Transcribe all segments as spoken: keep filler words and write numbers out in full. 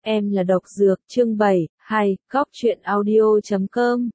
Em là độc dược, chương bảy, hai, góc truyện audio chấm com.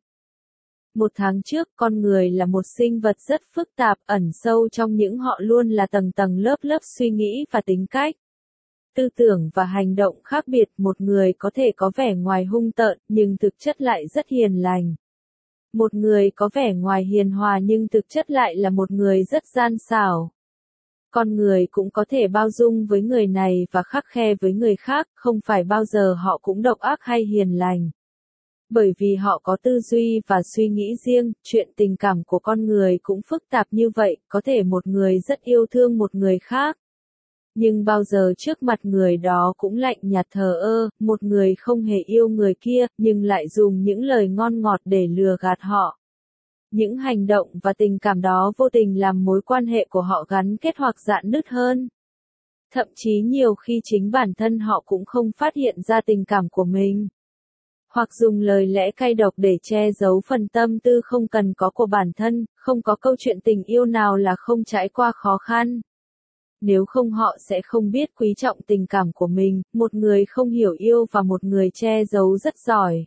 Một tháng trước, con người là một sinh vật rất phức tạp, ẩn sâu trong những họ luôn là tầng tầng lớp lớp suy nghĩ và tính cách. Tư tưởng và hành động khác biệt, một người có thể có vẻ ngoài hung tợn, nhưng thực chất lại rất hiền lành. Một người có vẻ ngoài hiền hòa nhưng thực chất lại là một người rất gian xảo. Con người cũng có thể bao dung với người này và khắt khe với người khác, không phải bao giờ họ cũng độc ác hay hiền lành. Bởi vì họ có tư duy và suy nghĩ riêng, chuyện tình cảm của con người cũng phức tạp như vậy, có thể một người rất yêu thương một người khác. Nhưng bao giờ trước mặt người đó cũng lạnh nhạt thờ ơ, một người không hề yêu người kia, nhưng lại dùng những lời ngon ngọt để lừa gạt họ. Những hành động và tình cảm đó vô tình làm mối quan hệ của họ gắn kết hoặc rạn nứt hơn. Thậm chí nhiều khi chính bản thân họ cũng không phát hiện ra tình cảm của mình. Hoặc dùng lời lẽ cay độc để che giấu phần tâm tư không cần có của bản thân, không có câu chuyện tình yêu nào là không trải qua khó khăn. Nếu không họ sẽ không biết quý trọng tình cảm của mình, một người không hiểu yêu và một người che giấu rất giỏi.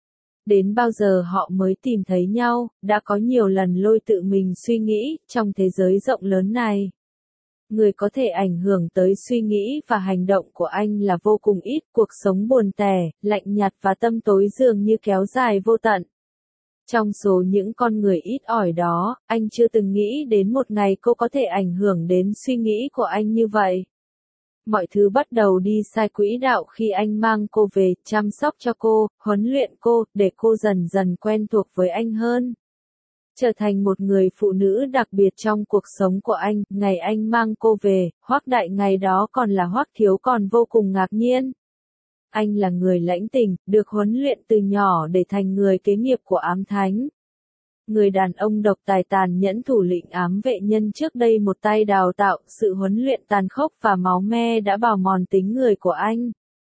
Đến bao giờ họ mới tìm thấy nhau, đã có nhiều lần lôi tự mình suy nghĩ, trong thế giới rộng lớn này. Người có thể ảnh hưởng tới suy nghĩ và hành động của anh là vô cùng ít, cuộc sống buồn tẻ, lạnh nhạt và tâm tối dường như kéo dài vô tận. Trong số những con người ít ỏi đó, anh chưa từng nghĩ đến một ngày cô có thể ảnh hưởng đến suy nghĩ của anh như vậy. Mọi thứ bắt đầu đi sai quỹ đạo khi anh mang cô về, chăm sóc cho cô, huấn luyện cô, để cô dần dần quen thuộc với anh hơn. Trở thành một người phụ nữ đặc biệt trong cuộc sống của anh, ngày anh mang cô về, Hoắc Đại ngày đó còn là Hoắc Thiếu còn vô cùng ngạc nhiên. Anh là người lãnh tình, được huấn luyện từ nhỏ để thành người kế nghiệp của ám thánh. Người đàn ông độc tài tàn nhẫn thủ lĩnh ám vệ nhân trước đây một tay đào tạo, sự huấn luyện tàn khốc và máu me đã bào mòn tính người của anh.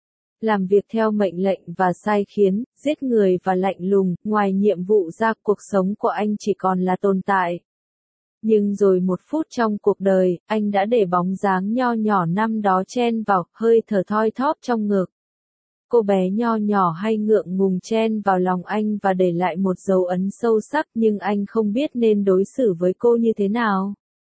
Làm việc theo mệnh lệnh và sai khiến, giết người và lạnh lùng, ngoài nhiệm vụ ra cuộc sống của anh chỉ còn là tồn tại. Nhưng rồi một phút trong cuộc đời, anh đã để bóng dáng nho nhỏ năm đó chen vào, hơi thở thoi thóp trong ngực. Cô bé nho nhỏ hay ngượng ngùng chen vào lòng anh và để lại một dấu ấn sâu sắc nhưng anh không biết nên đối xử với cô như thế nào.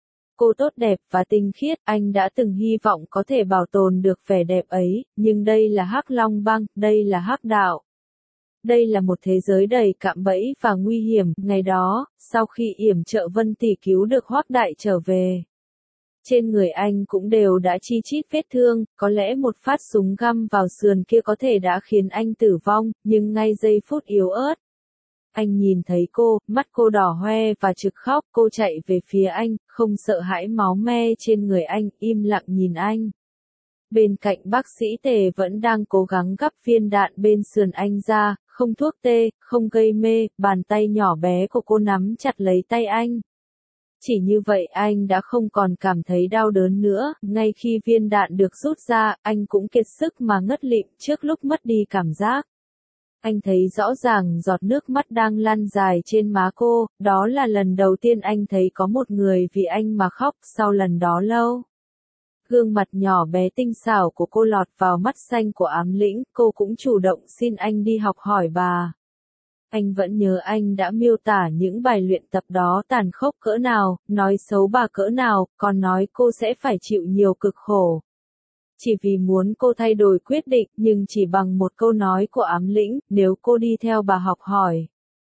Cô tốt đẹp và tinh khiết, anh đã từng hy vọng có thể bảo tồn được vẻ đẹp ấy, nhưng đây là Hắc Long Bang, đây là Hắc Đạo. Đây là một thế giới đầy cạm bẫy và nguy hiểm. Ngày đó, sau khi yểm trợ Vân Tỷ cứu được Hoắc Đại trở về, trên người anh cũng đều đã chi chít vết thương, có lẽ một phát súng găm vào sườn kia có thể đã khiến anh tử vong, nhưng ngay giây phút yếu ớt. Anh nhìn thấy cô, mắt cô đỏ hoe và trực khóc, cô chạy về phía anh, không sợ hãi máu me trên người anh, im lặng nhìn anh. Bên cạnh bác sĩ Tề vẫn đang cố gắng gắp viên đạn bên sườn anh ra, không thuốc tê, không gây mê, bàn tay nhỏ bé của cô nắm chặt lấy tay anh. Chỉ như vậy anh đã không còn cảm thấy đau đớn nữa, ngay khi viên đạn được rút ra, anh cũng kiệt sức mà ngất lịm trước lúc mất đi cảm giác. Anh thấy rõ ràng giọt nước mắt đang lăn dài trên má cô, đó là lần đầu tiên anh thấy có một người vì anh mà khóc, sau lần đó lâu. Gương mặt nhỏ bé tinh xảo của cô lọt vào mắt xanh của ám lĩnh, cô cũng chủ động xin anh đi học hỏi bà. Anh vẫn nhớ anh đã miêu tả những bài luyện tập đó tàn khốc cỡ nào, nói xấu bà cỡ nào, còn nói cô sẽ phải chịu nhiều cực khổ. Chỉ vì muốn cô thay đổi quyết định, nhưng chỉ bằng một câu nói của ám lĩnh, nếu cô đi theo bà học hỏi,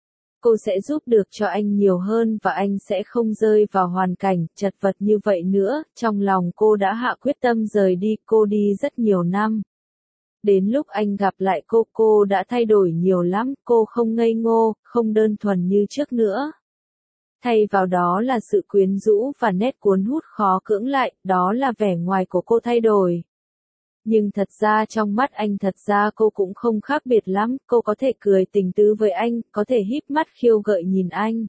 cô sẽ giúp được cho anh nhiều hơn và anh sẽ không rơi vào hoàn cảnh chật vật như vậy nữa. Trong lòng cô đã hạ quyết tâm rời đi, cô đi rất nhiều năm. Đến lúc anh gặp lại cô, cô đã thay đổi nhiều lắm, cô không ngây ngô, không đơn thuần như trước nữa. Thay vào đó là sự quyến rũ và nét cuốn hút khó cưỡng lại, đó là vẻ ngoài của cô thay đổi. Nhưng thật ra trong mắt anh thật ra cô cũng không khác biệt lắm, cô có thể cười tình tứ với anh, có thể híp mắt khiêu gợi nhìn anh.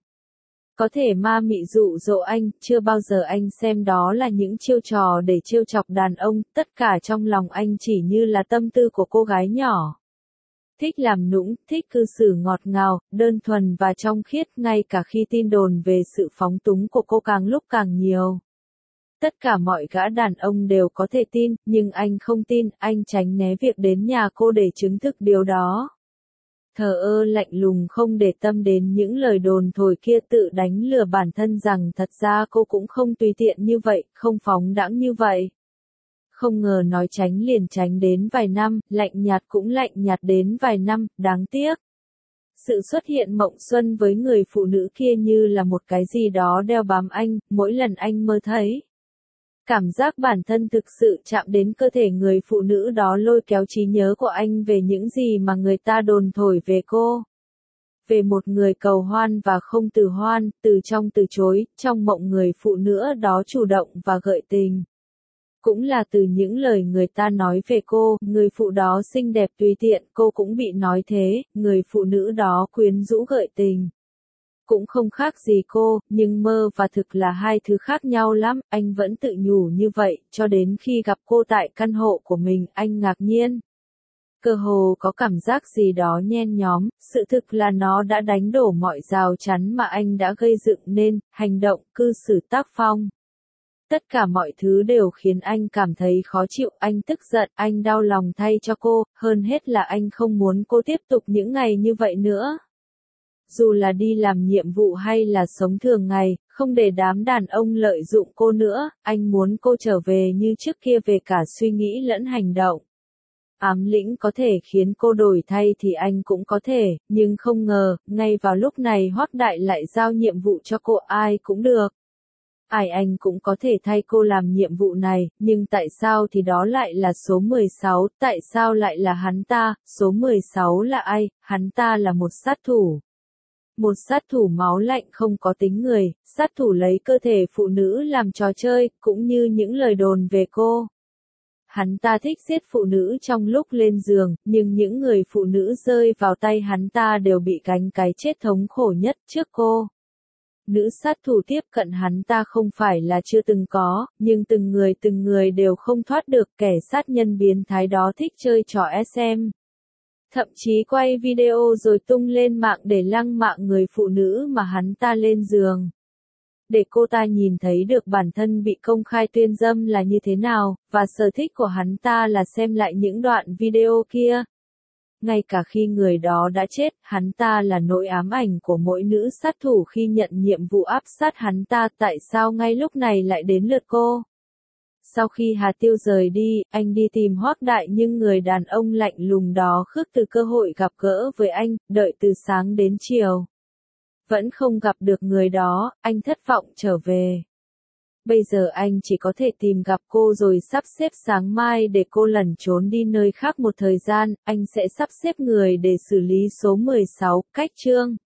Có thể ma mị dụ dỗ anh, chưa bao giờ anh xem đó là những chiêu trò để trêu chọc đàn ông, tất cả trong lòng anh chỉ như là tâm tư của cô gái nhỏ. Thích làm nũng, thích cư xử ngọt ngào, đơn thuần và trong khiết, ngay cả khi tin đồn về sự phóng túng của cô càng lúc càng nhiều. Tất cả mọi gã đàn ông đều có thể tin, nhưng anh không tin, anh tránh né việc đến nhà cô để chứng thực điều đó. Thờ ơ lạnh lùng không để tâm đến những lời đồn thổi kia, tự đánh lừa bản thân rằng thật ra cô cũng không tùy tiện như vậy, không phóng đãng như vậy. Không ngờ nói tránh liền tránh đến vài năm, lạnh nhạt cũng lạnh nhạt đến vài năm, đáng tiếc. Sự xuất hiện Mộng Xuân với người phụ nữ kia như là một cái gì đó đeo bám anh, mỗi lần anh mơ thấy. Cảm giác bản thân thực sự chạm đến cơ thể người phụ nữ đó lôi kéo trí nhớ của anh về những gì mà người ta đồn thổi về cô. Về một người cầu hoan và không từ hoan, từ trong từ chối, trong mộng người phụ nữ đó chủ động và gợi tình. Cũng là từ những lời người ta nói về cô, người phụ đó xinh đẹp tùy tiện, cô cũng bị nói thế, người phụ nữ đó quyến rũ gợi tình. Cũng không khác gì cô, nhưng mơ và thực là hai thứ khác nhau lắm, anh vẫn tự nhủ như vậy, cho đến khi gặp cô tại căn hộ của mình, anh ngạc nhiên. Cơ hồ có cảm giác gì đó nhen nhóm, sự thực là nó đã đánh đổ mọi rào chắn mà anh đã gây dựng nên, hành động, cư xử tác phong. Tất cả mọi thứ đều khiến anh cảm thấy khó chịu, anh tức giận, anh đau lòng thay cho cô, hơn hết là anh không muốn cô tiếp tục những ngày như vậy nữa. Dù là đi làm nhiệm vụ hay là sống thường ngày, không để đám đàn ông lợi dụng cô nữa, anh muốn cô trở về như trước kia về cả suy nghĩ lẫn hành động. Ám lĩnh có thể khiến cô đổi thay thì anh cũng có thể, nhưng không ngờ, ngay vào lúc này Hoắc Đại lại giao nhiệm vụ cho cô, ai cũng được. Ai anh cũng có thể thay cô làm nhiệm vụ này, nhưng tại sao thì đó lại là số mười sáu, tại sao lại là hắn ta, số mười sáu là ai, hắn ta là một sát thủ. Một sát thủ máu lạnh không có tính người, sát thủ lấy cơ thể phụ nữ làm trò chơi, cũng như những lời đồn về cô. Hắn ta thích giết phụ nữ trong lúc lên giường, nhưng những người phụ nữ rơi vào tay hắn ta đều bị gánh cái chết thống khổ nhất trước cô. Nữ sát thủ tiếp cận hắn ta không phải là chưa từng có, nhưng từng người từng người đều không thoát được, kẻ sát nhân biến thái đó thích chơi trò ét em. Thậm chí quay video rồi tung lên mạng để lăng mạ người phụ nữ mà hắn ta lên giường. Để cô ta nhìn thấy được bản thân bị công khai tuyên dâm là như thế nào, và sở thích của hắn ta là xem lại những đoạn video kia. Ngay cả khi người đó đã chết, hắn ta là nỗi ám ảnh của mỗi nữ sát thủ khi nhận nhiệm vụ áp sát hắn ta, tại sao ngay lúc này lại đến lượt cô? Sau khi Hà Tiêu rời đi, anh đi tìm Hoắc Đại nhưng người đàn ông lạnh lùng đó khước từ cơ hội gặp gỡ với anh, đợi từ sáng đến chiều. Vẫn không gặp được người đó, anh thất vọng trở về. Bây giờ anh chỉ có thể tìm gặp cô rồi sắp xếp sáng mai để cô lẩn trốn đi nơi khác một thời gian, anh sẽ sắp xếp người để xử lý số mười sáu, cách chương.